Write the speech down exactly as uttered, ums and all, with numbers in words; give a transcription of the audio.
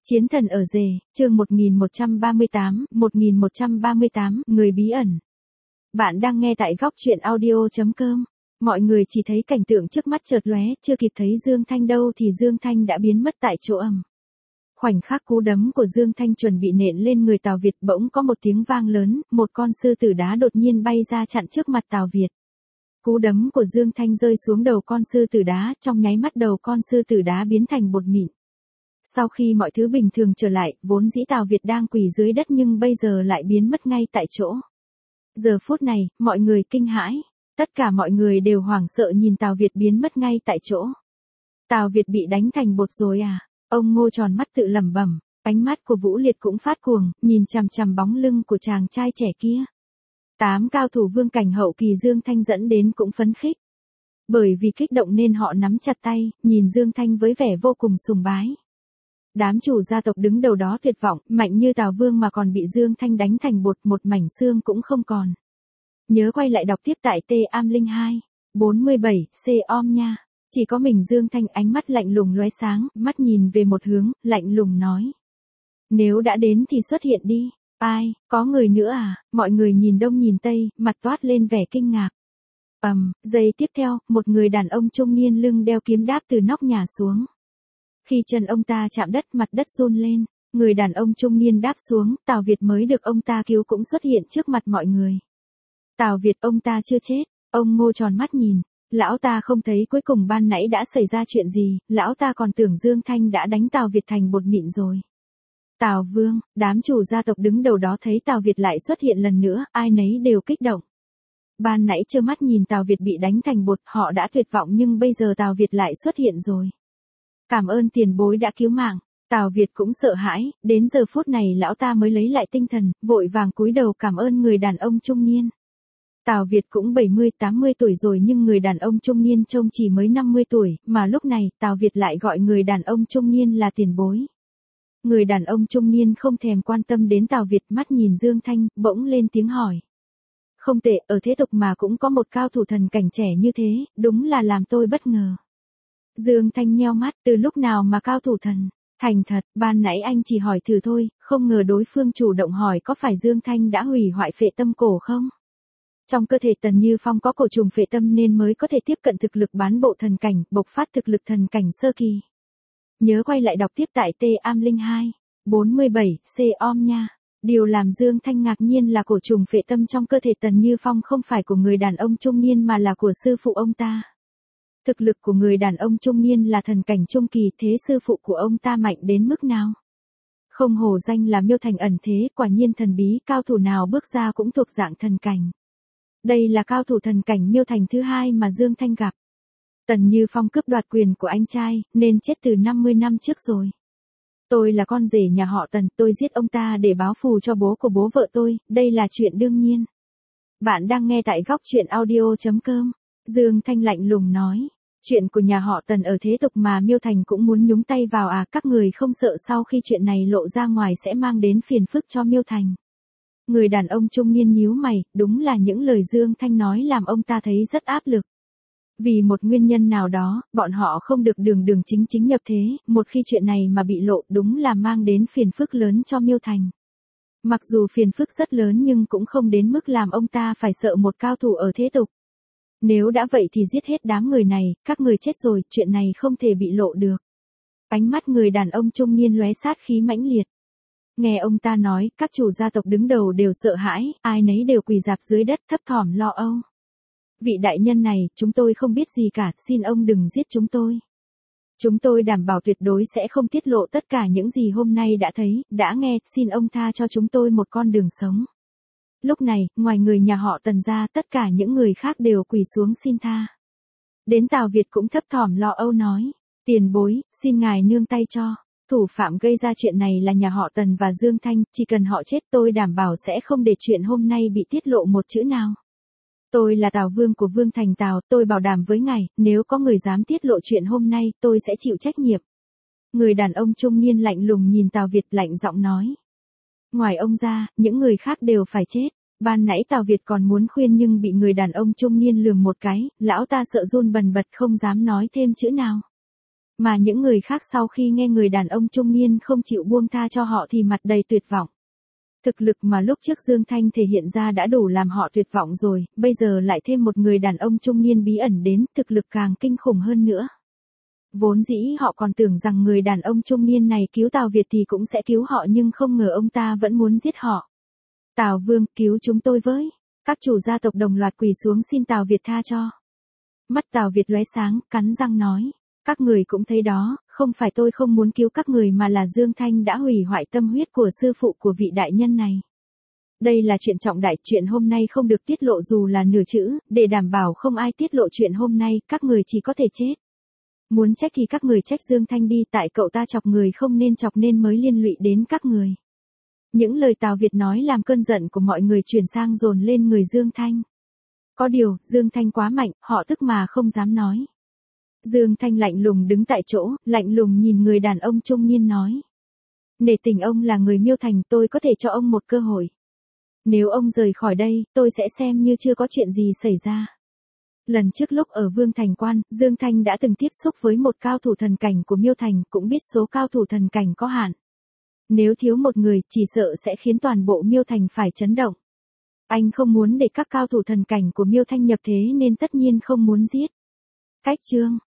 Chiến thần ở rể, chương một nghìn một trăm ba mươi tám, một nghìn một trăm ba mươi tám, người bí ẩn. Bạn đang nghe tại góc truyện audio chấm com. Mọi người chỉ thấy cảnh tượng trước mắt chợt lóe, chưa kịp thấy Dương Thanh đâu thì Dương Thanh đã biến mất tại chỗ ầm. Khoảnh khắc cú đấm của Dương Thanh chuẩn bị nện lên người Tào Việt, bỗng có một tiếng vang lớn, một con sư tử đá đột nhiên bay ra chặn trước mặt Tào Việt. Cú đấm của Dương Thanh rơi xuống đầu con sư tử đá, trong nháy mắt đầu con sư tử đá biến thành bột mịn. Sau khi mọi thứ bình thường trở lại, vốn dĩ Tào Việt đang quỳ dưới đất nhưng bây giờ lại biến mất ngay tại chỗ. Giờ phút này, mọi người kinh hãi. Tất cả mọi người đều hoảng sợ nhìn Tào Việt biến mất ngay tại chỗ. Tào Việt bị đánh thành bột rồi à? Ông Ngô tròn mắt tự lẩm bẩm, ánh mắt của Vũ Liệt cũng phát cuồng, nhìn chằm chằm bóng lưng của chàng trai trẻ kia. Tám cao thủ vương cảnh hậu kỳ Dương Thanh dẫn đến cũng phấn khích. Bởi vì kích động nên họ nắm chặt tay, nhìn Dương Thanh với vẻ vô cùng sùng bái. Đám chủ gia tộc đứng đầu đó tuyệt vọng, mạnh như Tào Vương mà còn bị Dương Thanh đánh thành bột, một mảnh xương cũng không còn. Nhớ quay lại đọc tiếp tại T Am Linh hai, bốn mươi bảy, C om nha. Chỉ có mình Dương Thanh ánh mắt lạnh lùng lóe sáng, mắt nhìn về một hướng, lạnh lùng nói. Nếu đã đến thì xuất hiện đi. Ai, có người nữa à? Mọi người nhìn đông nhìn tây, mặt toát lên vẻ kinh ngạc. Ầm, um, giây tiếp theo, một người đàn ông trung niên lưng đeo kiếm đáp từ nóc nhà xuống. Khi chân ông ta chạm đất, mặt đất run lên, người đàn ông trung niên đáp xuống, Tào Việt mới được ông ta cứu cũng xuất hiện trước mặt mọi người. Tào Việt, ông ta chưa chết. Ông Ngô tròn mắt nhìn, lão ta không thấy cuối cùng ban nãy đã xảy ra chuyện gì, lão ta còn tưởng Dương Thanh đã đánh Tào Việt thành bột mịn rồi. Tào Vương, đám chủ gia tộc đứng đầu đó thấy Tào Việt lại xuất hiện lần nữa, ai nấy đều kích động. Ban nãy trơ mắt nhìn Tào Việt bị đánh thành bột, họ đã tuyệt vọng nhưng bây giờ Tào Việt lại xuất hiện rồi. Cảm ơn tiền bối đã cứu mạng. Tào Việt cũng sợ hãi, đến giờ phút này lão ta mới lấy lại tinh thần, vội vàng cúi đầu cảm ơn người đàn ông trung niên. Tào Việt cũng bảy mươi tám mươi tuổi rồi nhưng người đàn ông trung niên trông chỉ mới năm mươi tuổi, mà lúc này Tào Việt lại gọi người đàn ông trung niên là tiền bối. Người đàn ông trung niên không thèm quan tâm đến Tào Việt, mắt nhìn Dương Thanh, bỗng lên tiếng hỏi. Không tệ, ở thế tục mà cũng có một cao thủ thần cảnh trẻ như thế, đúng là làm tôi bất ngờ. Dương Thanh nheo mắt, từ lúc nào mà cao thủ thần? Thành thật, ban nãy anh chỉ hỏi thử thôi, không ngờ đối phương chủ động hỏi có phải Dương Thanh đã hủy hoại phệ tâm cổ không? Trong cơ thể Tần Như Phong có cổ trùng phệ tâm nên mới có thể tiếp cận thực lực bán bộ thần cảnh, bộc phát thực lực thần cảnh sơ kỳ. Nhớ quay lại đọc tiếp tại T Am Linh hai, bốn mươi bảy, C om nha. Điều làm Dương Thanh ngạc nhiên là cổ trùng phệ tâm trong cơ thể Tần Như Phong không phải của người đàn ông trung niên mà là của sư phụ ông ta. Thực lực của người đàn ông trung niên là thần cảnh trung kỳ, thế sư phụ của ông ta mạnh đến mức nào? Không hổ danh là Miêu Thành ẩn thế, quả nhiên thần bí, cao thủ nào bước ra cũng thuộc dạng thần cảnh. Đây là cao thủ thần cảnh Miêu Thành thứ hai mà Dương Thanh gặp. Tần Như Phong cướp đoạt quyền của anh trai, nên chết từ năm mươi năm trước rồi. Tôi là con rể nhà họ Tần, tôi giết ông ta để báo thù cho bố của bố vợ tôi, đây là chuyện đương nhiên. Bạn đang nghe tại góc truyện audio chấm com. Dương Thanh lạnh lùng nói. Chuyện của nhà họ Tần ở thế tục mà Miêu Thành cũng muốn nhúng tay vào à, các người không sợ sau khi chuyện này lộ ra ngoài sẽ mang đến phiền phức cho Miêu Thành. Người đàn ông trung niên nhíu mày, đúng là những lời Dương Thanh nói làm ông ta thấy rất áp lực. Vì một nguyên nhân nào đó, bọn họ không được đường đường chính chính nhập thế, một khi chuyện này mà bị lộ đúng là mang đến phiền phức lớn cho Miêu Thành. Mặc dù phiền phức rất lớn nhưng cũng không đến mức làm ông ta phải sợ một cao thủ ở thế tục. Nếu đã vậy thì giết hết đám người này, các người chết rồi, chuyện này không thể bị lộ được. Ánh mắt người đàn ông trung niên lóe sát khí mãnh liệt. Nghe ông ta nói, các chủ gia tộc đứng đầu đều sợ hãi, ai nấy đều quỳ rạp dưới đất thấp thỏm lo âu. Vị đại nhân này, chúng tôi không biết gì cả, xin ông đừng giết chúng tôi. Chúng tôi đảm bảo tuyệt đối sẽ không tiết lộ tất cả những gì hôm nay đã thấy, đã nghe, xin ông tha cho chúng tôi một con đường sống. Lúc này, ngoài người nhà họ Tần ra, tất cả những người khác đều quỳ xuống xin tha. Đến Tào Việt cũng thấp thỏm lo âu nói, tiền bối, xin ngài nương tay cho. Thủ phạm gây ra chuyện này là nhà họ Tần và Dương Thanh, chỉ cần họ chết tôi đảm bảo sẽ không để chuyện hôm nay bị tiết lộ một chữ nào. Tôi là Tào Vương của Vương Thành Tào, tôi bảo đảm với ngài, nếu có người dám tiết lộ chuyện hôm nay, tôi sẽ chịu trách nhiệm. Người đàn ông trung niên lạnh lùng nhìn Tào Việt lạnh giọng nói. Ngoài ông ra, những người khác đều phải chết. Ban nãy Tào Việt còn muốn khuyên nhưng bị người đàn ông trung niên lườm một cái, lão ta sợ run bần bật không dám nói thêm chữ nào. Mà những người khác sau khi nghe người đàn ông trung niên không chịu buông tha cho họ thì mặt đầy tuyệt vọng. Thực lực mà lúc trước Dương Thanh thể hiện ra đã đủ làm họ tuyệt vọng rồi, bây giờ lại thêm một người đàn ông trung niên bí ẩn đến, thực lực càng kinh khủng hơn nữa. Vốn dĩ họ còn tưởng rằng người đàn ông trung niên này cứu Tào Việt thì cũng sẽ cứu họ, nhưng không ngờ ông ta vẫn muốn giết họ. Tào Vương, cứu chúng tôi với. Các chủ gia tộc đồng loạt quỳ xuống xin Tào Việt tha cho. Mắt Tào Việt lóe sáng, cắn răng nói. Các người cũng thấy đó, không phải tôi không muốn cứu các người mà là Dương Thanh đã hủy hoại tâm huyết của sư phụ của vị đại nhân này. Đây là chuyện trọng đại, chuyện hôm nay không được tiết lộ dù là nửa chữ, để đảm bảo không ai tiết lộ chuyện hôm nay, các người chỉ có thể chết. Muốn trách thì các người trách Dương Thanh đi, tại cậu ta chọc người không nên chọc nên mới liên lụy đến các người. Những lời Tào Việt nói làm cơn giận của mọi người chuyển sang dồn lên người Dương Thanh. Có điều, Dương Thanh quá mạnh, họ tức mà không dám nói. Dương Thanh lạnh lùng đứng tại chỗ, lạnh lùng nhìn người đàn ông trung niên nói. Nể tình ông là người Miêu Thành, tôi có thể cho ông một cơ hội. Nếu ông rời khỏi đây, tôi sẽ xem như chưa có chuyện gì xảy ra. Lần trước lúc ở Vương Thành Quan, Dương Thanh đã từng tiếp xúc với một cao thủ thần cảnh của Miêu Thành, cũng biết số cao thủ thần cảnh có hạn. Nếu thiếu một người, chỉ sợ sẽ khiến toàn bộ Miêu Thành phải chấn động. Anh không muốn để các cao thủ thần cảnh của Miêu Thanh nhập thế nên tất nhiên không muốn giết. Cách chương